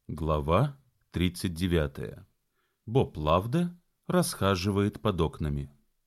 Глава 39. Боб Лавде расхаживает под окнами.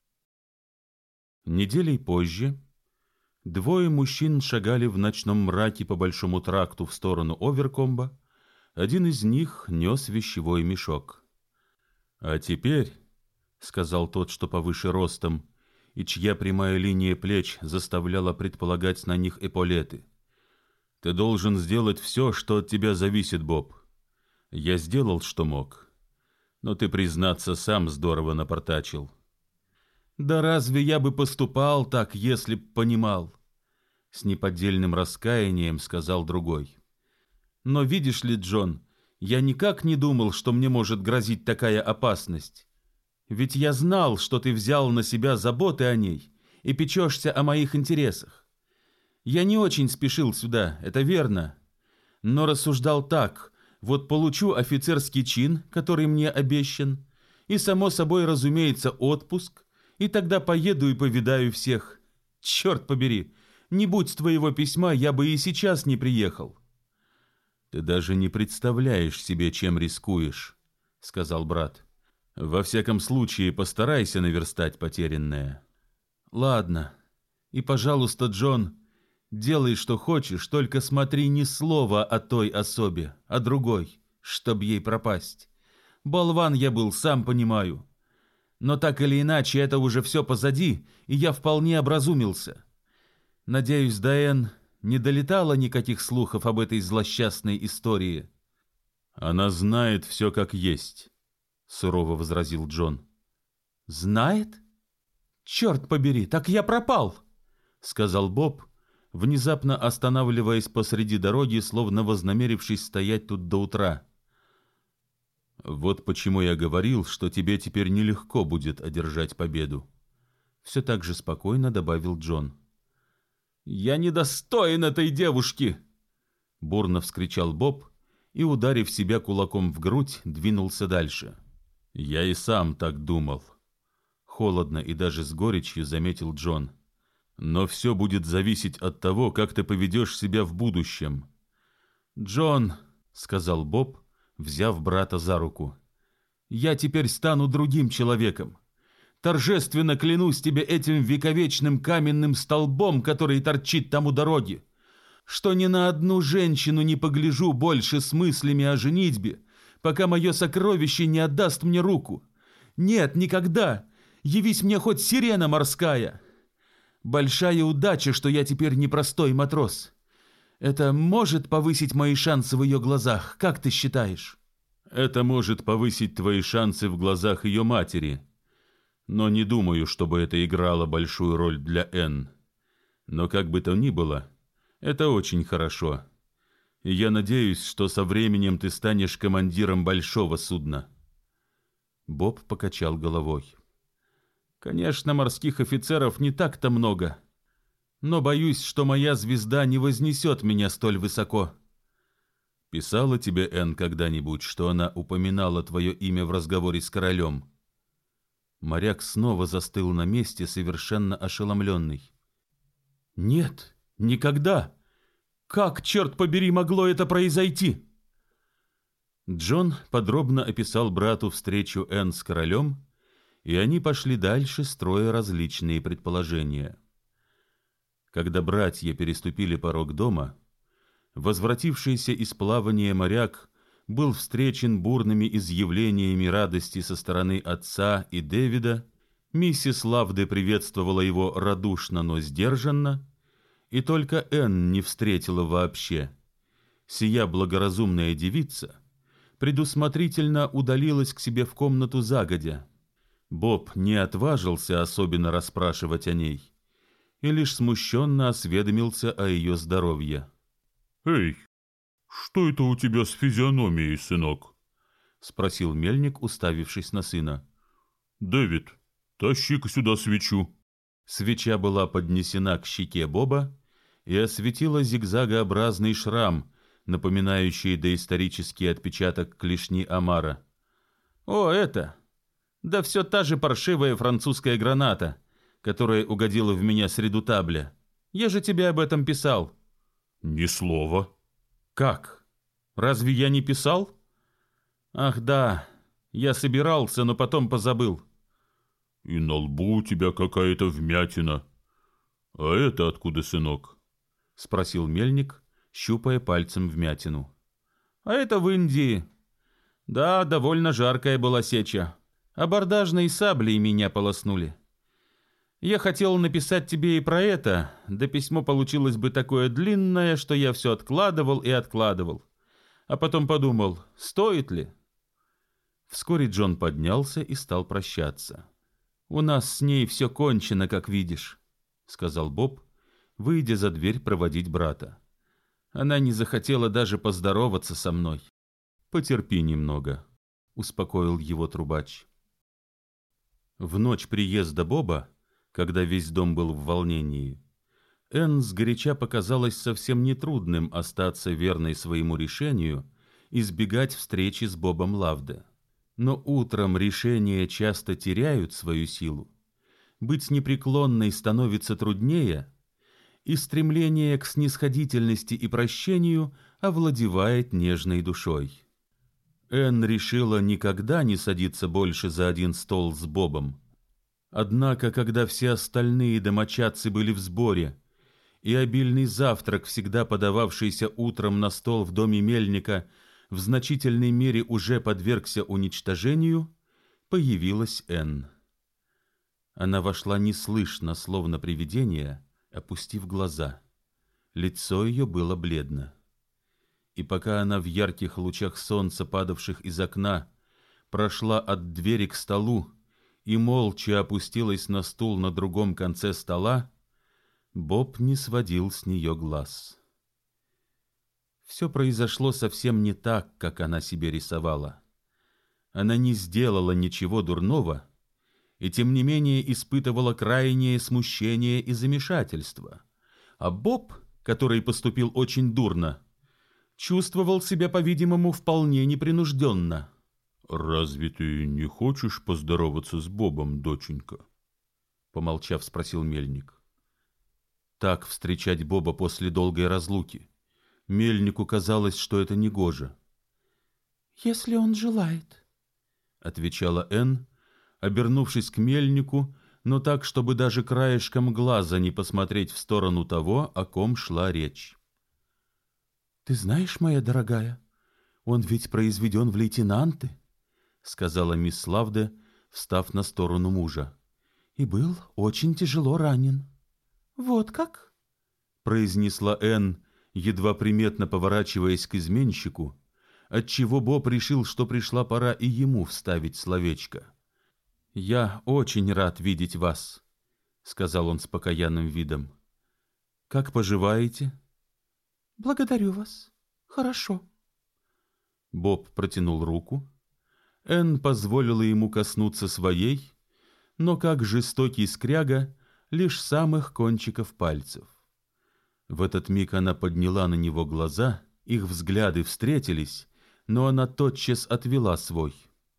Неделей позже двое мужчин шагали в ночном мраке по большому тракту в сторону Оверкомба. Один из них нес вещевой мешок. «А теперь, — сказал тот, что повыше ростом, и чья прямая линия плеч заставляла предполагать на них эполеты, — ты должен сделать все, что от тебя зависит, Боб. Я сделал, что мог, но ты, признаться, сам здорово напортачил». «Да разве я бы поступал так, если б понимал?» С неподдельным раскаянием сказал другой. «Но видишь ли, Джон, я никак не думал, что мне может грозить такая опасность. Ведь я знал, что ты взял на себя заботы о ней и печешься о моих интересах. Я не очень спешил сюда, это верно, но рассуждал так: вот получу офицерский чин, который мне обещан, и, само собой, разумеется, отпуск, и тогда поеду и повидаю всех. Черт побери, не будь твоего письма, я бы и сейчас не приехал». «Ты даже не представляешь себе, чем рискуешь», — сказал брат. «Во всяком случае, постарайся наверстать потерянное». «Ладно. И, пожалуйста, Джон, делай, что хочешь, только смотри ни слова о той особе, о другой, чтоб ей пропасть. Болван я был, сам понимаю. Но так или иначе, это уже все позади, и я вполне образумился. Надеюсь, до Энн не долетало никаких слухов об этой злосчастной истории». «Она знает все как есть», — сурово возразил Джон. «Знает? Черт побери, так я пропал!» — сказал Боб, внезапно останавливаясь посреди дороги, словно вознамерившись стоять тут до утра. «Вот почему я говорил, что тебе теперь нелегко будет одержать победу», — все так же спокойно добавил Джон. «Я недостоин этой девушки!» — бурно вскричал Боб и, ударив себя кулаком в грудь, двинулся дальше. «Я и сам так думал», — холодно и даже с горечью заметил Джон. «Но все будет зависеть от того, как ты поведешь себя в будущем». «Джон», — сказал Боб, взяв брата за руку, — «я теперь стану другим человеком. Торжественно клянусь тебе этим вековечным каменным столбом, который торчит там у дороги, что ни на одну женщину не погляжу больше с мыслями о женитьбе, пока мое сокровище не отдаст мне руку. Нет, никогда! Явись мне хоть сирена морская! Большая удача, что я теперь не простой матрос. Это может повысить мои шансы в ее глазах, как ты считаешь?» «Это может повысить твои шансы в глазах ее матери, но не думаю, чтобы это играло большую роль для Энн. Но как бы то ни было, это очень хорошо. И я надеюсь, что со временем ты станешь командиром большого судна». Боб покачал головой. «Конечно, морских офицеров не так-то много, но боюсь, что моя звезда не вознесет меня столь высоко». «Писала тебе Энн когда-нибудь, что она упоминала твое имя в разговоре с королем?» Моряк снова застыл на месте, совершенно ошеломленный. «Нет, никогда! Как, черт побери, могло это произойти?» Джон подробно описал брату встречу Энн с королем, и они пошли дальше, строя различные предположения. Когда братья переступили порог дома, возвратившийся из плавания моряк был встречен бурными изъявлениями радости со стороны отца и Дэвида. Миссис Лавде приветствовала его радушно, но сдержанно, и только Энн не встретила вообще. Сия благоразумная девица предусмотрительно удалилась к себе в комнату загодя. Боб не отважился особенно расспрашивать о ней и лишь смущенно осведомился о ее здоровье. «Эй, что это у тебя с физиономией, сынок?» — спросил мельник, уставившись на сына. «Дэвид, тащи-ка сюда свечу». Свеча была поднесена к щеке Боба и осветила зигзагообразный шрам, напоминающий доисторический отпечаток клешни омара. «О, это! Да все та же паршивая французская граната, которая угодила в меня с редутабля. Я же тебе об этом писал». «Ни слова». «Как? Разве я не писал? Ах да, я собирался, но потом позабыл. И на лбу у тебя какая-то вмятина. А это откуда, сынок? Спросил мельник, щупая пальцем вмятину. А это в Индии. Да, довольно жаркая была сеча. Абордажной саблей меня полоснули. Я хотел написать тебе и про это, да письмо получилось бы такое длинное, что я все откладывал и откладывал. А потом подумал, стоит ли? Вскоре Джон поднялся и стал прощаться. «У нас с ней все кончено, как видишь», — сказал Боб, выйдя за дверь проводить брата. «Она не захотела даже поздороваться со мной». «Потерпи немного», — успокоил его трубач. В ночь приезда Боба, когда весь дом был в волнении, Энн сгоряча показалось совсем нетрудным остаться верной своему решению избегать встречи с Бобом Лавде. Но утром решения часто теряют свою силу, быть непреклонной становится труднее, и стремление к снисходительности и прощению овладевает нежной душой. Энн решила никогда не садиться больше за один стол с Бобом. Однако, когда все остальные домочадцы были в сборе, и обильный завтрак, всегда подававшийся утром на стол в доме мельника, в значительной мере уже подвергся уничтожению, появилась Энн. Она вошла неслышно, словно привидение, опустив глаза. Лицо ее было бледно. И пока она в ярких лучах солнца, падавших из окна, прошла от двери к столу и молча опустилась на стул на другом конце стола, Боб не сводил с нее глаз. Все произошло совсем не так, как она себе рисовала. Она не сделала ничего дурного, и тем не менее испытывала крайнее смущение и замешательство. А Боб, который поступил очень дурно, чувствовал себя, по-видимому, вполне непринужденно. «Разве ты не хочешь поздороваться с Бобом, доченька?» Помолчав, спросил мельник. Так встречать Боба после долгой разлуки. Мельнику казалось, что это негоже. «Если он желает», — отвечала Энн, обернувшись к мельнику, но так, чтобы даже краешком глаза не посмотреть в сторону того, о ком шла речь. «Ты знаешь, моя дорогая, он ведь произведен в лейтенанты», — сказала мисс Лавде, встав на сторону мужа, — «и был очень тяжело ранен». «Вот как?» — произнесла Энн, едва приметно поворачиваясь к изменщику, отчего Боб решил, что пришла пора и ему вставить словечко. «Я очень рад видеть вас», — сказал он с покаянным видом. «Как поживаете?» «Благодарю вас. Хорошо». Боб протянул руку. Энн позволила ему коснуться своей, но, как жестокий скряга, лишь самых кончиков пальцев. В этот миг она подняла на него глаза, их взгляды встретились, но она тотчас отвела свой.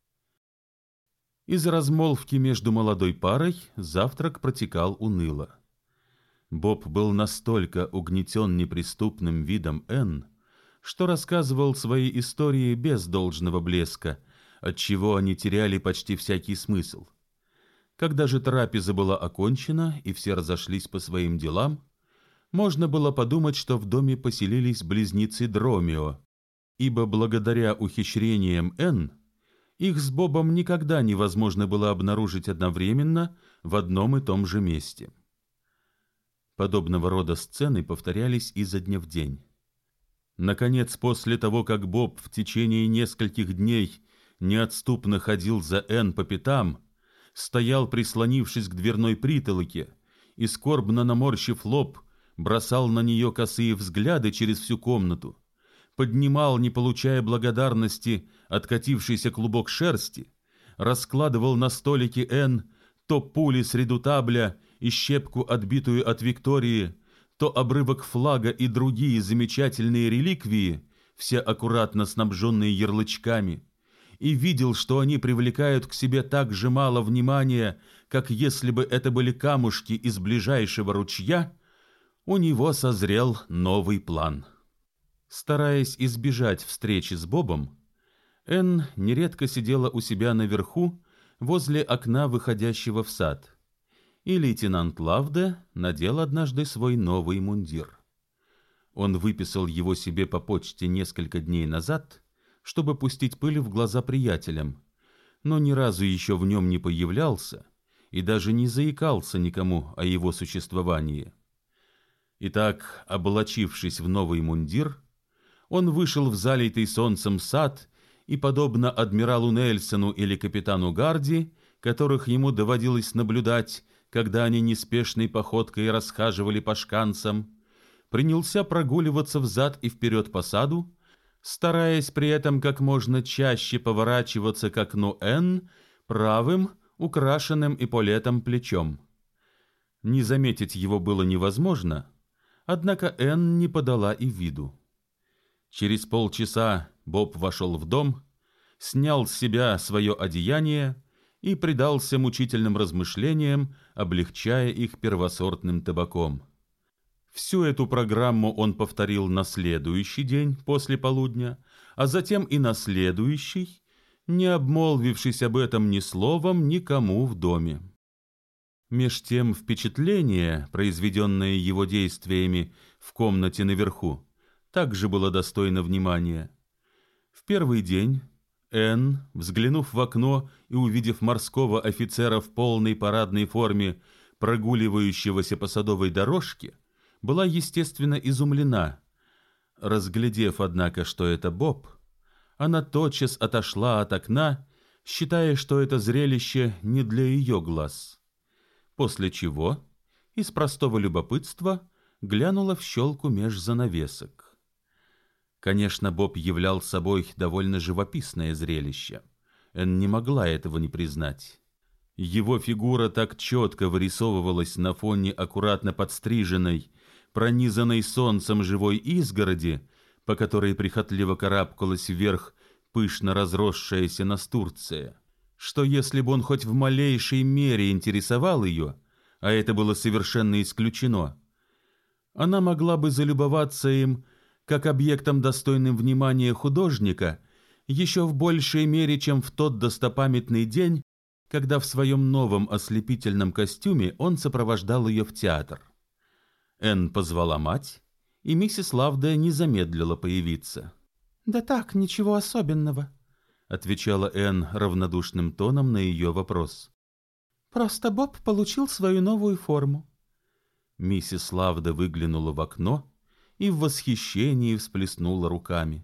Из размолвки между молодой парой завтрак протекал уныло. Боб был настолько угнетен неприступным видом Энн, что рассказывал свои истории без должного блеска, отчего они теряли почти всякий смысл. Когда же трапеза была окончена и все разошлись по своим делам, можно было подумать, что в доме поселились близнецы Дромео, ибо благодаря ухищрениям Энн их с Бобом никогда невозможно было обнаружить одновременно в одном и том же месте. Подобного рода сцены повторялись изо дня в день. Наконец, после того, как Боб в течение нескольких дней неотступно ходил за Энн по пятам, стоял, прислонившись к дверной притолоке, и, скорбно наморщив лоб, бросал на нее косые взгляды через всю комнату, поднимал, не получая благодарности, откатившийся клубок шерсти, раскладывал на столике Энн то пули с редутабля и щепку, отбитую от Виктории, то обрывок флага и другие замечательные реликвии, все аккуратно снабженные ярлычками, и видел, что они привлекают к себе так же мало внимания, как если бы это были камушки из ближайшего ручья, у него созрел новый план. Стараясь избежать встречи с Бобом, Энн нередко сидела у себя наверху, возле окна, выходящего в сад, и лейтенант Лавде надел однажды свой новый мундир. Он выписал его себе по почте несколько дней назад, чтобы пустить пыль в глаза приятелям, но ни разу еще в нем не появлялся и даже не заикался никому о его существовании. Итак, облачившись в новый мундир, он вышел в залитый солнцем сад и, подобно адмиралу Нельсону или капитану Гарди, которых ему доводилось наблюдать, когда они неспешной походкой расхаживали по шканцам, принялся прогуливаться взад и вперед по саду, стараясь при этом как можно чаще поворачиваться к окну Энн правым, украшенным эполетом плечом. Не заметить его было невозможно, однако Энн не подала и виду. Через полчаса Боб вошел в дом, снял с себя свое одеяние и предался мучительным размышлениям, облегчая их первосортным табаком. Всю эту программу он повторил на следующий день после полудня, а затем и на следующий, не обмолвившись об этом ни словом никому в доме. Меж тем впечатление, произведенное его действиями в комнате наверху, также было достойно внимания. В первый день Энн, взглянув в окно и увидев морского офицера в полной парадной форме, прогуливающегося по садовой дорожке, была, естественно, изумлена. Разглядев, однако, что это Боб, она тотчас отошла от окна, считая, что это зрелище не для ее глаз. После чего, из простого любопытства, глянула в щелку меж занавесок. Конечно, Боб являл собой довольно живописное зрелище. Энн не могла этого не признать. Его фигура так четко вырисовывалась на фоне аккуратно подстриженной, пронизанной солнцем живой изгороди, по которой прихотливо карабкалась вверх пышно разросшаяся настурция, что если бы он хоть в малейшей мере интересовал ее, а это было совершенно исключено, она могла бы залюбоваться им как объектом, достойным внимания художника, еще в большей мере, чем в тот достопамятный день, когда в своем новом ослепительном костюме он сопровождал ее в театр. Энн позвала мать, и миссис Лавде не замедлила появиться. «Да так, ничего особенного», — отвечала Энн равнодушным тоном на ее вопрос. «Просто Боб получил свою новую форму». Миссис Лавде выглянула в окно и в восхищении всплеснула руками.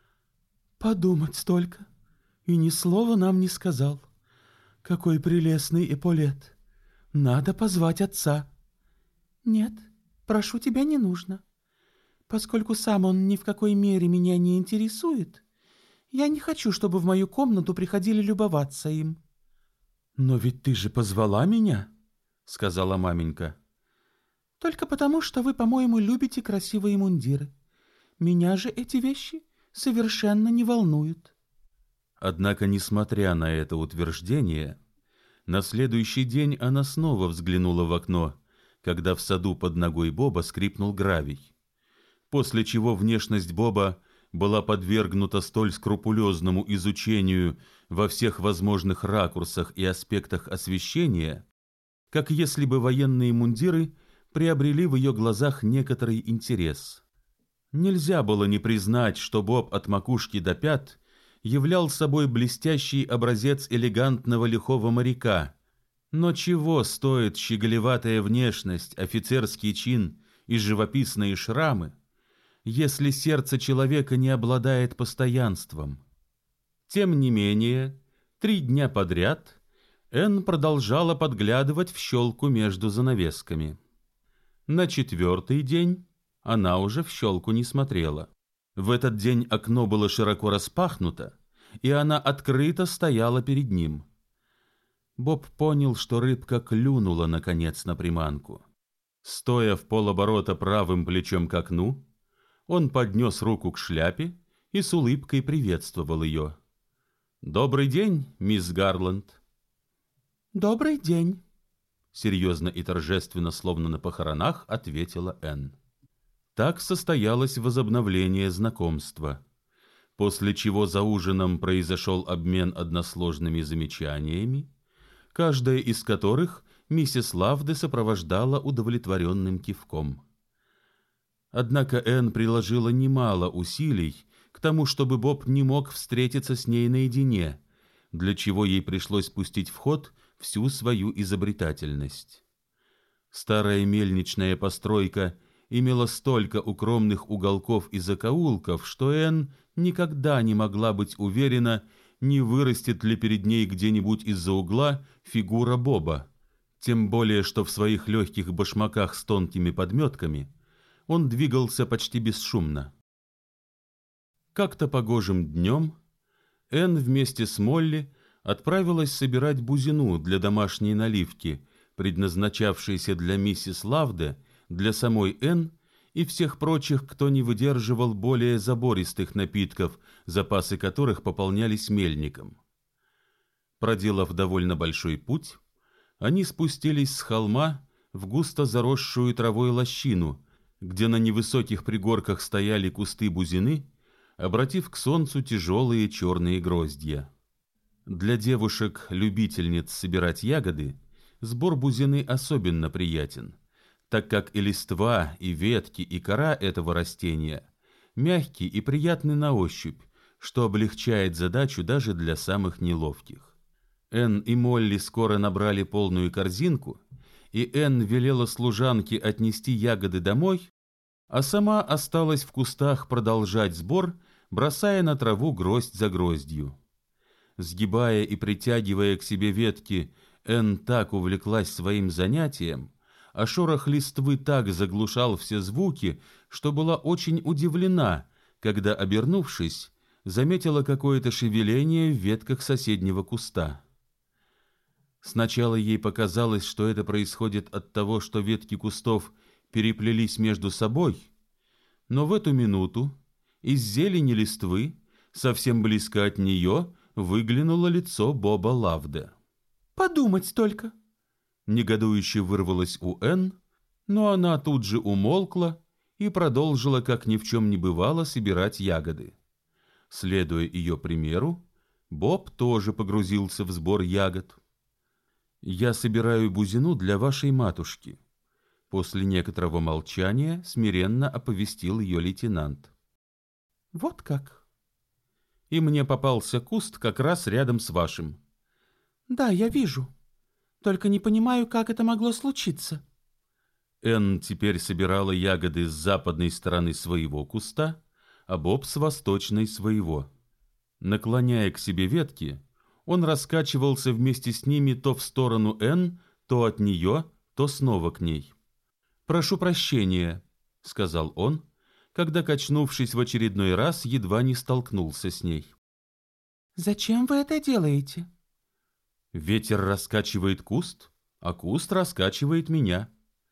«Подумать столько! И ни слова нам не сказал. Какой прелестный эполет! Надо позвать отца». «Нет, прошу тебя, не нужно. Поскольку сам он ни в какой мере меня не интересует, я не хочу, чтобы в мою комнату приходили любоваться им». «Но ведь ты же позвала меня», — сказала маменька. «Только потому, что вы, по-моему, любите красивые мундиры. Меня же эти вещи совершенно не волнуют». Однако, несмотря на это утверждение, на следующий день она снова взглянула в окно, когда в саду под ногой Боба скрипнул гравий, после чего внешность Боба была подвергнута столь скрупулезному изучению во всех возможных ракурсах и аспектах освещения, как если бы военные мундиры приобрели в ее глазах некоторый интерес. Нельзя было не признать, что Боб от макушки до пят являл собой блестящий образец элегантного лихого моряка, но чего стоит щеголеватая внешность, офицерский чин и живописные шрамы, если сердце человека не обладает постоянством? Тем не менее, 3 дня подряд Энн продолжала подглядывать в щелку между занавесками. На 4-й день она уже в щелку не смотрела. В этот день окно было широко распахнуто, и она открыто стояла перед ним. Боб понял, что рыбка клюнула, наконец, на приманку. Стоя в полоборота правым плечом к окну, он поднес руку к шляпе и с улыбкой приветствовал ее. «Добрый день, мисс Гарланд». «Добрый день», — серьезно и торжественно, словно на похоронах, ответила Энн. Так состоялось возобновление знакомства, после чего за ужином произошел обмен односложными замечаниями, каждая из которых миссис Лавде сопровождала удовлетворенным кивком. Однако Энн приложила немало усилий к тому, чтобы Боб не мог встретиться с ней наедине, для чего ей пришлось пустить в ход всю свою изобретательность. Старая мельничная постройка имела столько укромных уголков и закоулков, что Энн никогда не могла быть уверена, не вырастет ли перед ней где-нибудь из-за угла фигура Боба, тем более что в своих легких башмаках с тонкими подметками он двигался почти бесшумно. Как-то погожим днем Энн вместе с Молли отправилась собирать бузину для домашней наливки, предназначавшейся для миссис Лавде, для самой Энн и всех прочих, кто не выдерживал более забористых напитков, запасы которых пополнялись мельником. Проделав довольно большой путь, они спустились с холма в густо заросшую травой лощину, где на невысоких пригорках стояли кусты бузины, обратив к солнцу тяжелые черные гроздья. Для девушек-любительниц собирать ягоды сбор бузины особенно приятен, так как и листва, и ветки, и кора этого растения мягкие и приятны на ощупь, что облегчает задачу даже для самых неловких. Энн и Молли скоро набрали полную корзинку, и Энн велела служанке отнести ягоды домой, а сама осталась в кустах продолжать сбор, бросая на траву гроздь за гроздью. Сгибая и притягивая к себе ветки, Энн так увлеклась своим занятием, а шорох листвы так заглушал все звуки, что была очень удивлена, когда, обернувшись, заметила какое-то шевеление в ветках соседнего куста. Сначала ей показалось, что это происходит от того, что ветки кустов переплелись между собой, но в эту минуту из зелени листвы, совсем близко от нее, выглянуло лицо Боба Лавде. «Подумать только!» Негодующе вырвалось у Энн, но она тут же умолкла и продолжила, как ни в чем не бывало, собирать ягоды. Следуя ее примеру, Боб тоже погрузился в сбор ягод. «Я собираю бузину для вашей матушки», — после некоторого молчания смиренно оповестил ее лейтенант. «Вот как?» «И мне попался куст как раз рядом с вашим». «Да, я вижу. Только не понимаю, как это могло случиться». Энн теперь собирала ягоды с западной стороны своего куста, а Боб с восточной своего. Наклоняя к себе ветки, он раскачивался вместе с ними то в сторону Энн, то от нее, то снова к ней. «Прошу прощения», — сказал он, когда, качнувшись в очередной раз, едва не столкнулся с ней. «Зачем вы это делаете?» «Ветер раскачивает куст, а куст раскачивает меня».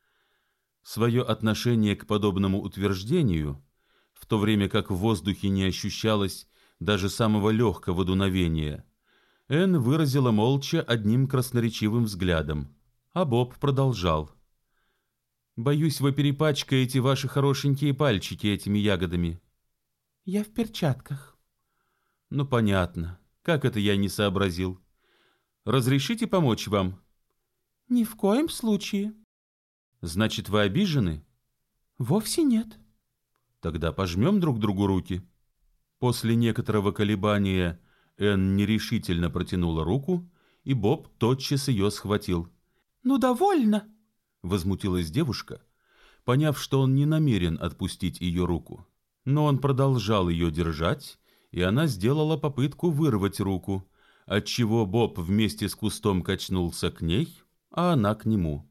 Свое отношение к подобному утверждению, в то время как в воздухе не ощущалось даже самого легкого дуновения, Энн выразила молча одним красноречивым взглядом, а Боб продолжал. «Боюсь, вы перепачкаете ваши хорошенькие пальчики этими ягодами». «Я в перчатках». «Ну, понятно. Как это я не сообразил? Разрешите помочь вам?» «Ни в коем случае». «Значит, вы обижены?» «Вовсе нет». «Тогда пожмем друг другу руки». После некоторого колебания Энн нерешительно протянула руку, и Боб тотчас ее схватил. «Ну, довольно!» — возмутилась девушка, поняв, что он не намерен отпустить ее руку. Но он продолжал ее держать, и она сделала попытку вырвать руку, отчего Боб вместе с кустом качнулся к ней, а она к нему.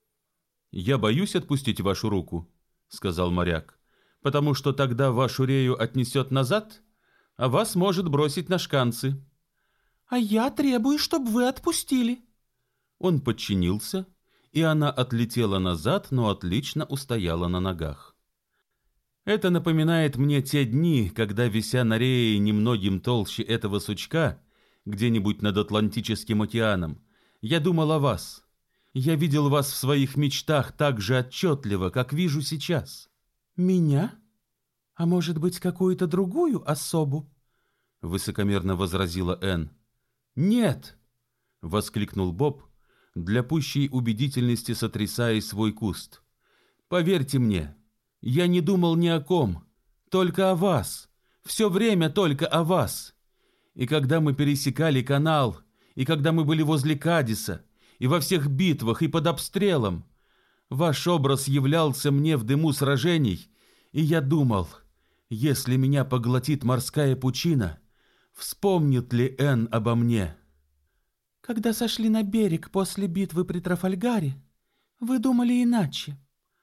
«Я боюсь отпустить вашу руку», — сказал моряк, «потому что тогда вашу рею отнесет назад, а вас может бросить на шканцы». «А я требую, чтобы вы отпустили». Он подчинился, и она отлетела назад, но отлично устояла на ногах. Это напоминает мне те дни, когда, вися на рее немногим толще этого сучка, где-нибудь над Атлантическим океаном, я думал о вас. Я видел вас в своих мечтах так же отчетливо, как вижу сейчас. Меня? А может быть, какую-то другую особу? Высокомерно возразила Энн. Нет! Воскликнул Боб, для пущей убедительности сотрясая свой куст. Поверьте мне, я не думал ни о ком, только о вас. Все время только о вас. И когда мы пересекали канал, и когда мы были возле Кадиса, и во всех битвах, и под обстрелом, ваш образ являлся мне в дыму сражений, и я думал, если меня поглотит морская пучина, вспомнит ли Энн обо мне? Когда сошли на берег после битвы при Трафальгаре, вы думали иначе.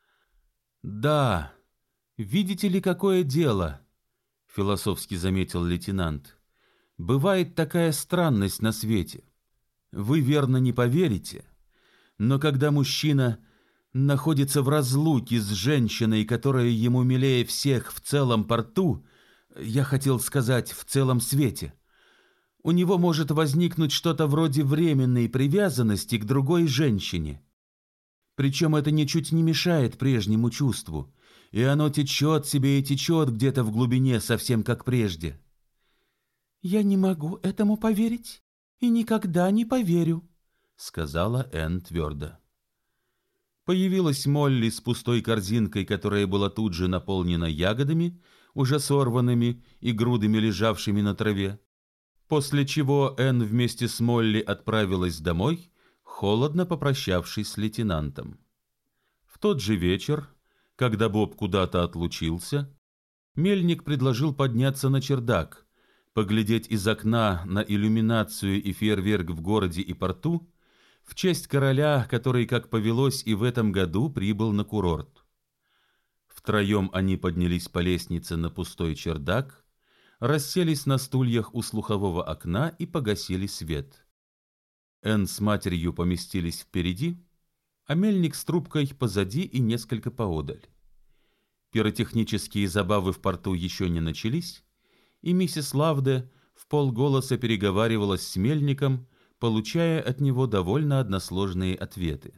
Да, видите ли, какое дело, философски заметил лейтенант. Бывает такая странность на свете. Вы верно не поверите, но когда мужчина находится в разлуке с женщиной, которая ему милее всех в целом порту, я хотел сказать, в целом свете, у него может возникнуть что-то вроде временной привязанности к другой женщине. Причем это ничуть не мешает прежнему чувству, и оно течет себе и течет где-то в глубине, совсем как прежде. «Я не могу этому поверить и никогда не поверю», — сказала Энн твердо. Появилась Молли с пустой корзинкой, которая была тут же наполнена ягодами, уже сорванными и грудами лежавшими на траве, после чего Энн вместе с Молли отправилась домой, холодно попрощавшись с лейтенантом. В тот же вечер, когда Боб куда-то отлучился, мельник предложил подняться на чердак, поглядеть из окна на иллюминацию и фейерверк в городе и порту, в честь короля, который, как повелось, и в этом году прибыл на курорт. Втроем они поднялись по лестнице на пустой чердак, расселись на стульях у слухового окна и погасили свет. Энн с матерью поместились впереди, а мельник с трубкой позади и несколько поодаль. Пиротехнические забавы в порту еще не начались, и миссис Лавде вполголоса переговаривалась с мельником, получая от него довольно односложные ответы.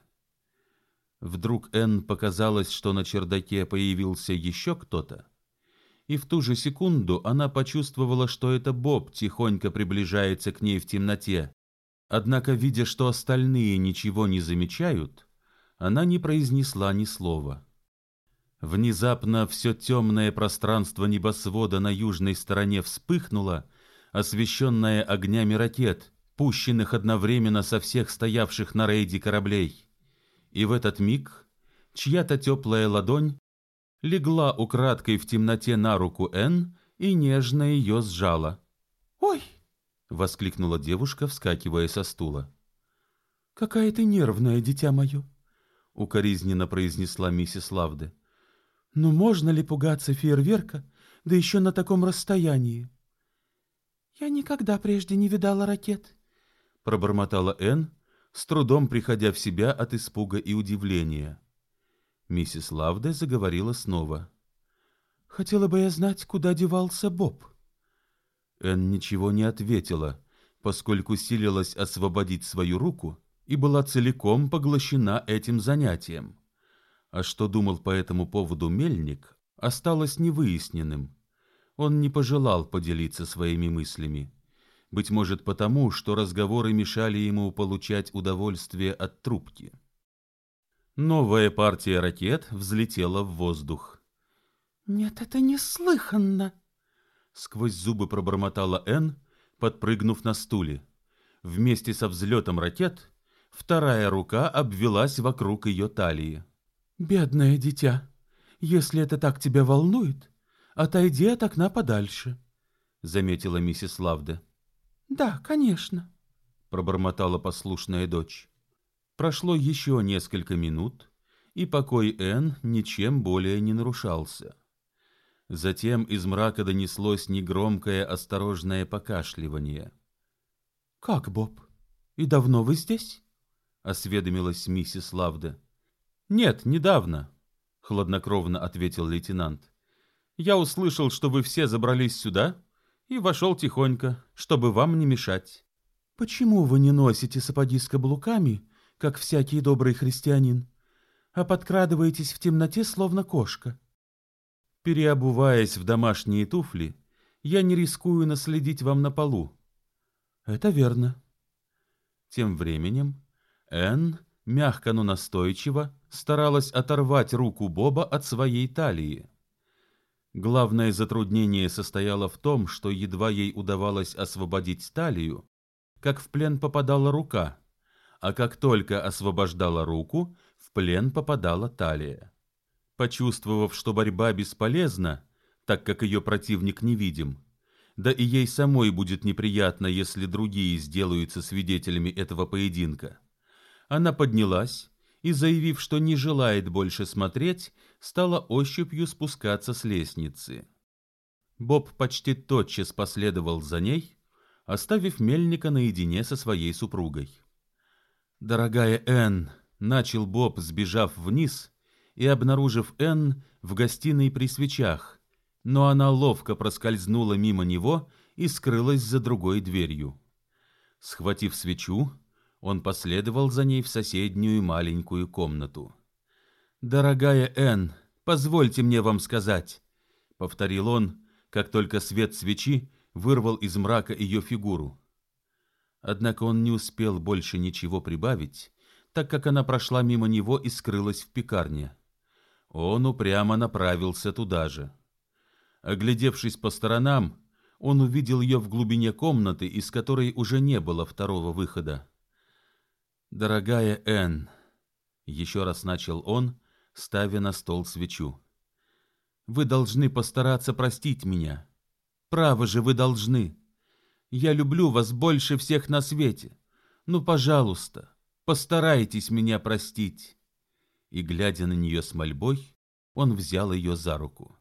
Вдруг Энн показалось, что на чердаке появился еще кто-то, и в ту же секунду она почувствовала, что это Боб тихонько приближается к ней в темноте. Однако, видя, что остальные ничего не замечают, она не произнесла ни слова. Внезапно все темное пространство небосвода на южной стороне вспыхнуло, освещенное огнями ракет, пущенных одновременно со всех стоявших на рейде кораблей. И в этот миг чья-то теплая ладонь легла украдкой в темноте на руку Энн и нежно ее сжала. «Ой!» — воскликнула девушка, вскакивая со стула. «Какая ты нервная, дитя мое!» — укоризненно произнесла миссис Лавде. «Ну можно ли пугаться фейерверка, да еще на таком расстоянии?» «Я никогда прежде не видала ракет», — пробормотала Энн, с трудом приходя в себя от испуга и удивления. Миссис Лавде заговорила снова. «Хотела бы я знать, куда девался Боб». Энн ничего не ответила, поскольку силилась освободить свою руку и была целиком поглощена этим занятием. А что думал по этому поводу мельник, осталось невыясненным. Он не пожелал поделиться своими мыслями. Быть может потому, что разговоры мешали ему получать удовольствие от трубки. Новая партия ракет взлетела в воздух. «Нет, это неслыханно!» Сквозь зубы пробормотала Энн, подпрыгнув на стуле. Вместе со взлетом ракет вторая рука обвелась вокруг ее талии. «Бедное дитя, если это так тебя волнует, отойди от окна подальше», — заметила миссис Лавде. «Да, конечно», — пробормотала послушная дочь. Прошло еще несколько минут, и покой Энн ничем более не нарушался. Затем из мрака донеслось негромкое осторожное покашливание. «Как, Боб? И давно вы здесь?» — осведомилась миссис Лавде. «Нет, недавно», — хладнокровно ответил лейтенант. «Я услышал, что вы все забрались сюда, и вошел тихонько, чтобы вам не мешать». «Почему вы не носите сапоги с каблуками, как всякий добрый христианин, а подкрадываетесь в темноте, словно кошка?» Переобуваясь в домашние туфли, я не рискую наследить вам на полу. Это верно. Тем временем Энн, мягко, но настойчиво, старалась оторвать руку Боба от своей талии. Главное затруднение состояло в том, что едва ей удавалось освободить талию, как в плен попадала рука, а как только освобождала руку, в плен попадала талия. Почувствовав, что борьба бесполезна, так как ее противник невидим, да и ей самой будет неприятно, если другие сделаются свидетелями этого поединка, она поднялась и, заявив, что не желает больше смотреть, стала ощупью спускаться с лестницы. Боб почти тотчас последовал за ней, оставив Мельника наедине со своей супругой. «Дорогая Энн», — начал Боб, сбежав вниз и обнаружив Энн в гостиной при свечах, но она ловко проскользнула мимо него и скрылась за другой дверью. Схватив свечу, он последовал за ней в соседнюю маленькую комнату. «Дорогая Энн, позвольте мне вам сказать», — повторил он, как только свет свечи вырвал из мрака ее фигуру. Однако он не успел больше ничего прибавить, так как она прошла мимо него и скрылась в пекарне. Он упрямо направился туда же. Оглядевшись по сторонам, он увидел ее в глубине комнаты, из которой уже не было второго выхода. «Дорогая Энн», — еще раз начал он, ставя на стол свечу, — «вы должны постараться простить меня. Право же, вы должны. Я люблю вас больше всех на свете. Ну, пожалуйста, постарайтесь меня простить». И, глядя на нее с мольбой, он взял ее за руку.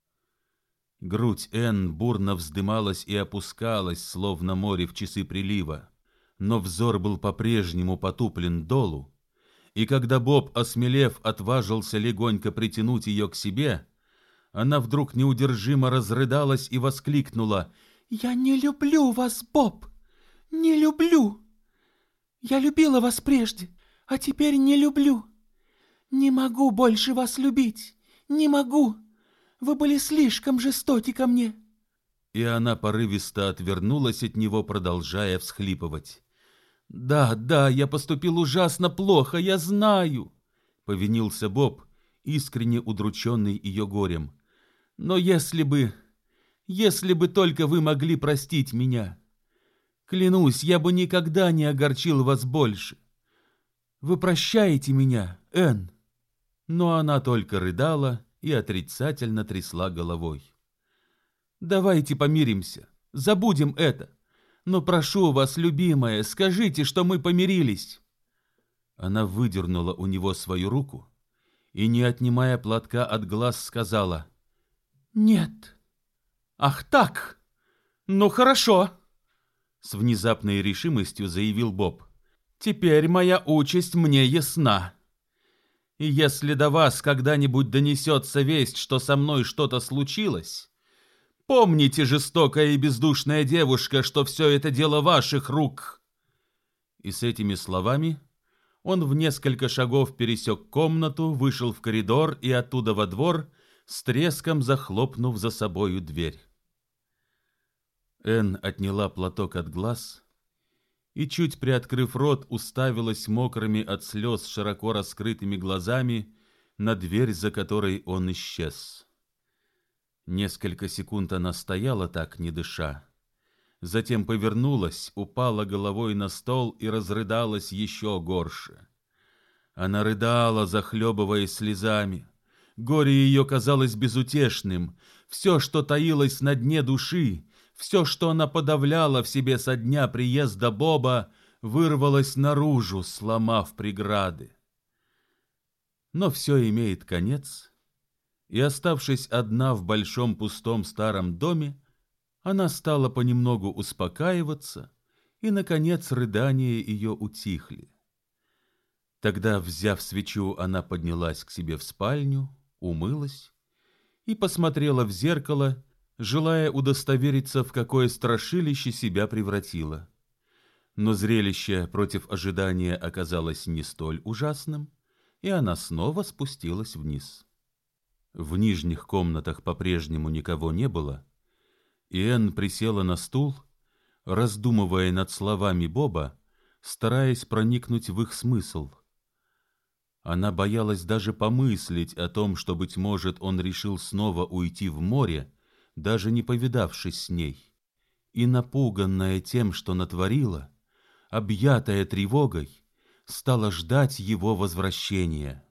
Грудь Энн бурно вздымалась и опускалась, словно море в часы прилива, но взор был по-прежнему потуплен долу, и когда Боб, осмелев, отважился легонько притянуть ее к себе, она вдруг неудержимо разрыдалась и воскликнула: «Я не люблю вас, Боб, не люблю. Я любила вас прежде, а теперь не люблю. Не могу больше вас любить, не могу. Вы были слишком жестоки ко мне». И она порывисто отвернулась от него, продолжая всхлипывать. «Да, да, я поступил ужасно плохо, я знаю», — повинился Боб, искренне удрученный ее горем. «Но если бы только вы могли простить меня, клянусь, я бы никогда не огорчил вас больше. Вы прощаете меня, Энн?» Но она только рыдала и отрицательно трясла головой. «Давайте помиримся, забудем это. Но прошу вас, любимая, скажите, что мы помирились». Она выдернула у него свою руку и, не отнимая платка от глаз, сказала: «Нет». «Ах так? Ну хорошо», — с внезапной решимостью заявил Боб. «Теперь моя участь мне ясна. И если до вас когда-нибудь донесется весть, что со мной что-то случилось, помните, жестокая и бездушная девушка, что все это дело ваших рук». И с этими словами он в несколько шагов пересек комнату, вышел в коридор и оттуда во двор, с треском захлопнув за собою дверь. Энн отняла платок от глаз и, чуть приоткрыв рот, уставилась мокрыми от слез широко раскрытыми глазами на дверь, за которой он исчез. Несколько секунд она стояла так, не дыша. Затем повернулась, упала головой на стол и разрыдалась еще горше. Она рыдала, захлебываясь слезами. Горе ее казалось безутешным. Все, что таилось на дне души, все, что она подавляла в себе со дня приезда Боба, вырвалось наружу, сломав преграды. Но все имеет конец, и, оставшись одна в большом пустом старом доме, она стала понемногу успокаиваться, и, наконец, рыдания ее утихли. Тогда, взяв свечу, она поднялась к себе в спальню, умылась и посмотрела в зеркало, желая удостовериться, в какое страшилище себя превратила. Но зрелище против ожидания оказалось не столь ужасным, и она снова спустилась вниз. В нижних комнатах по-прежнему никого не было, и Энн присела на стул, раздумывая над словами Боба, стараясь проникнуть в их смысл. Она боялась даже помыслить о том, что, быть может, он решил снова уйти в море, даже не повидавшись с ней, и, напуганная тем, что натворила, объятая тревогой, стала ждать его возвращения.